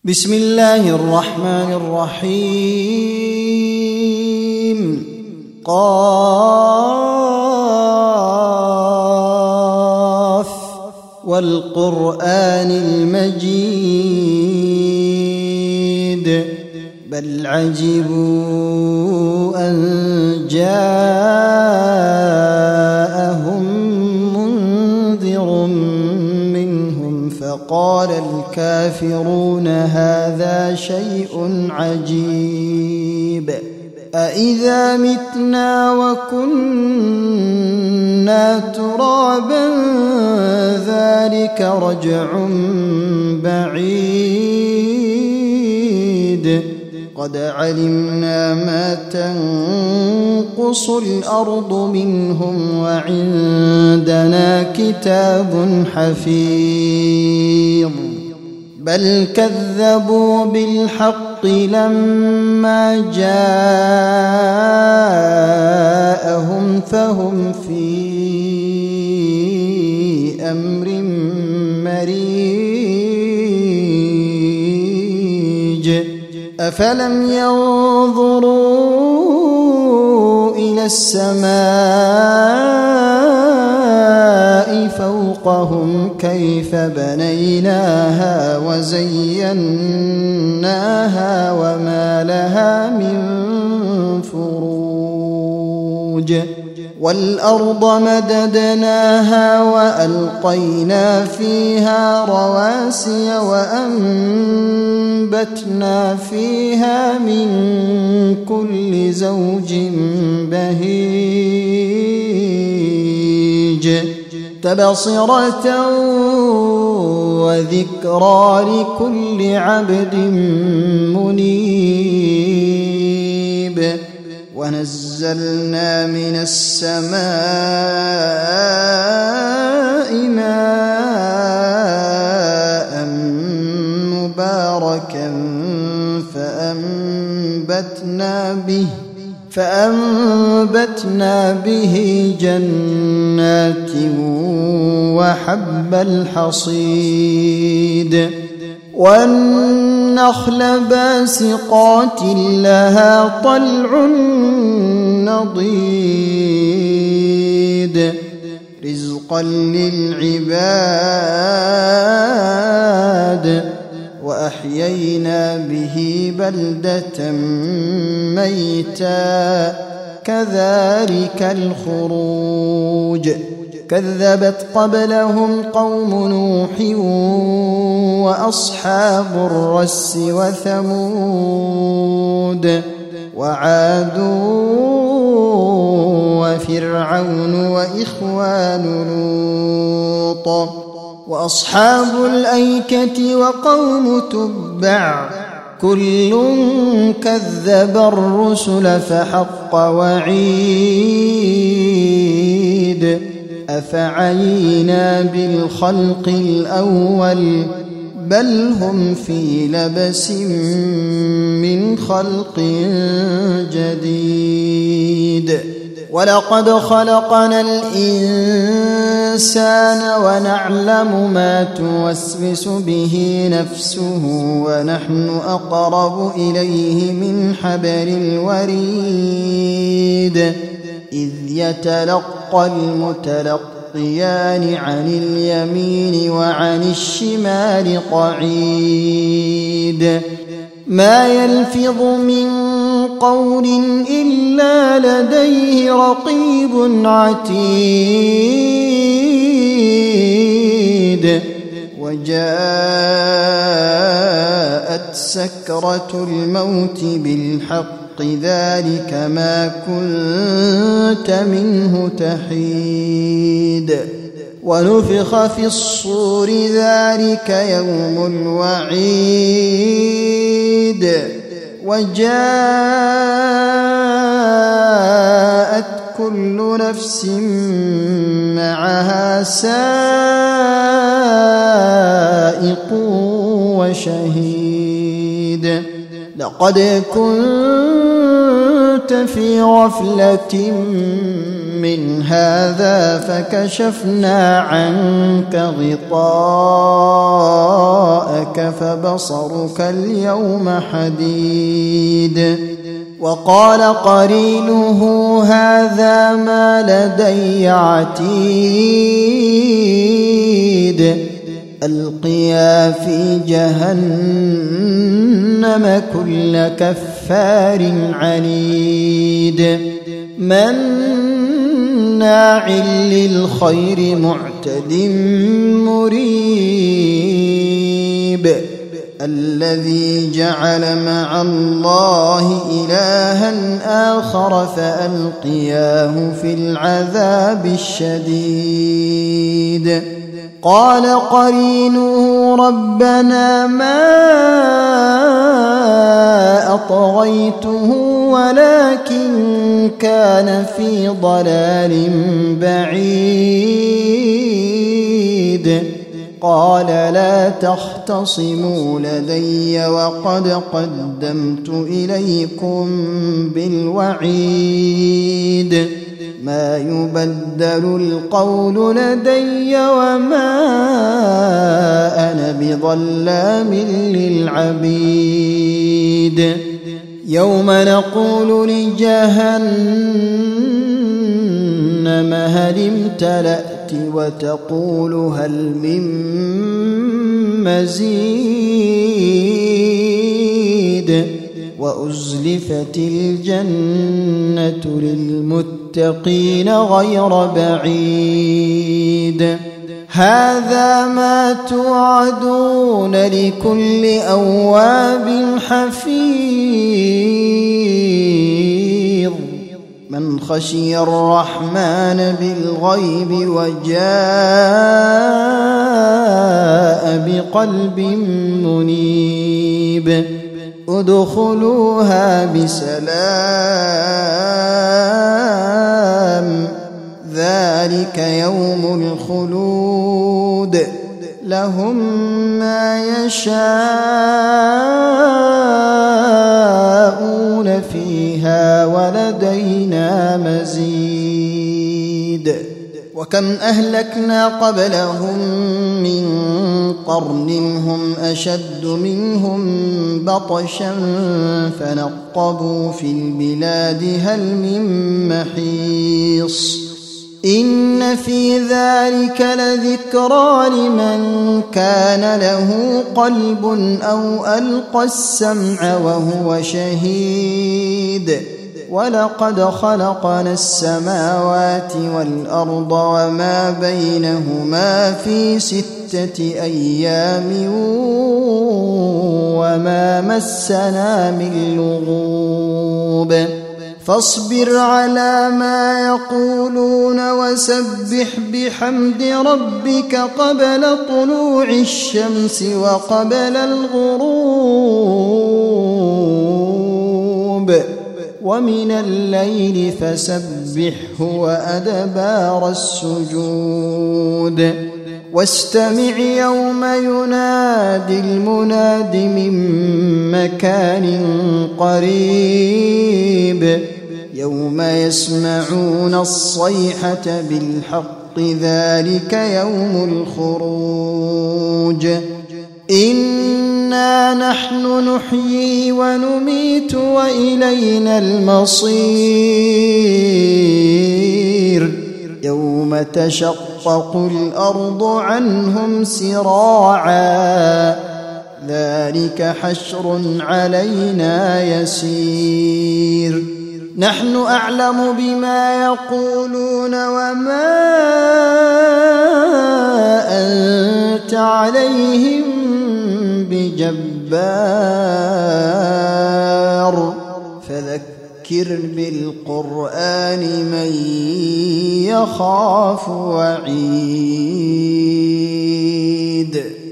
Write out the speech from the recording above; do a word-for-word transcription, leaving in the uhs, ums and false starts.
بسم الله الرحمن الرحيم. قاف والقرآن المجيد بل عجبوا أن جاءهم منذر منهم فقال الكافرون هذا شيء عجيب أإذا متنا وكنا ترابا ذلك رجع بعيد قد علمنا ما تنقص الأرض منهم وعندنا كتاب حفيظ بل كذبوا بالحق لما جاءهم فهم في أمر مريج أفلم ينظروا إلى السماء فوقهم كيف بنيناها وزيناها وما لها من فروج والأرض مددناها وألقينا فيها رواسي وأنبتنا فيها من كل زوج بهيج تبصرة وذكرى لكل عبد منيب ونزلنا من السماء ماء مباركا فأنبتنا به فأنبتنا به جنات وحب الحصيد والنخل باسقات لها طلع نضيد رزقا للعباد وأحيينا به بلدة ميتا كذلك الخروج كذبت قبلهم قوم نوح وأصحاب الرس وثمود وعاد وفرعون وإخوان لوط وأصحاب الأيكة وقوم تبع كل كذب الرسل فحق وعيد أفعينا بالخلق الأول بل هم في لبس من خلق جديد ولقد خلقنا الإنسان ونعلم ما توسوس به نفسه ونحن أقرب إليه من حبل الوريد إذ يتلقى المتلقيان عن اليمين وعن الشمال قعيد ما يلفظ من قول إلا لديه رقيب عتيد وجاءت سكرة الموت بالحق ذلك ما كنت منه تحيد ونفخ في الصور ذلك يوم الوعيد وجاءت كل نفس معها سائق وشهيد لقد كنتم كنت في غفلة من هذا فكشفنا عنك غطاءك فبصرك اليوم حديد. وقال قرينه هذا ما لدي عتيد. ألقيا في جهنم كل كفار عنيد مناع للخير معتد مريب. الذي جعل مع الله إلها آخر فألقياه في العذاب الشديد. قال قرينه ربنا ما أطغيته ولكن كان في ضلال بعيد. قال لا تختصموا لدي وقد قدمت إليكم بالوعيد. ما يبدل القول لدي وما أنا بظلام للعبيد. يوم نقول لجهنم هل امتلأت وتقول هل من مزيد. وأزلفت الجنة للمتقين غير بعيد. هذا ما توعدون لكل أواب حفيظ. من خشي الرحمن بالغيب وجاء بقلب منيب. ادخلوها بسلام ذلك يوم الخلود. لهم ما يشاءون فيها ولدينا مزيد. وكم أهلكنا قبلهم من قرن هم أشد منهم بطشا فنقبوا في البلاد هل من محيص. إن في ذلك لذكرى لمن كان له قلب أو ألقى السمع وهو شهيد. ولقد خلقنا السماوات والأرض وما بينهما في ستة أيام وما مسنا من لغوب. فاصبر على ما يقولون وسبح بحمد ربك قبل طلوع الشمس وقبل الغروب ومن الليل فسبحه وأدبار السجود. واستمع يوم ينادي المناد من مكان قريب. يوم يسمعون الصيحة بالحق ذلك يوم الخروج. إنا نحن نحيي ونميت وإلينا المصير. يوم تشقق الأرض عنهم سراعا ذلك حشر علينا يسير. نحن أعلم بما يقولون وما أنت عليهم بجبار. فذكر بالقرآن من يخاف وعيد.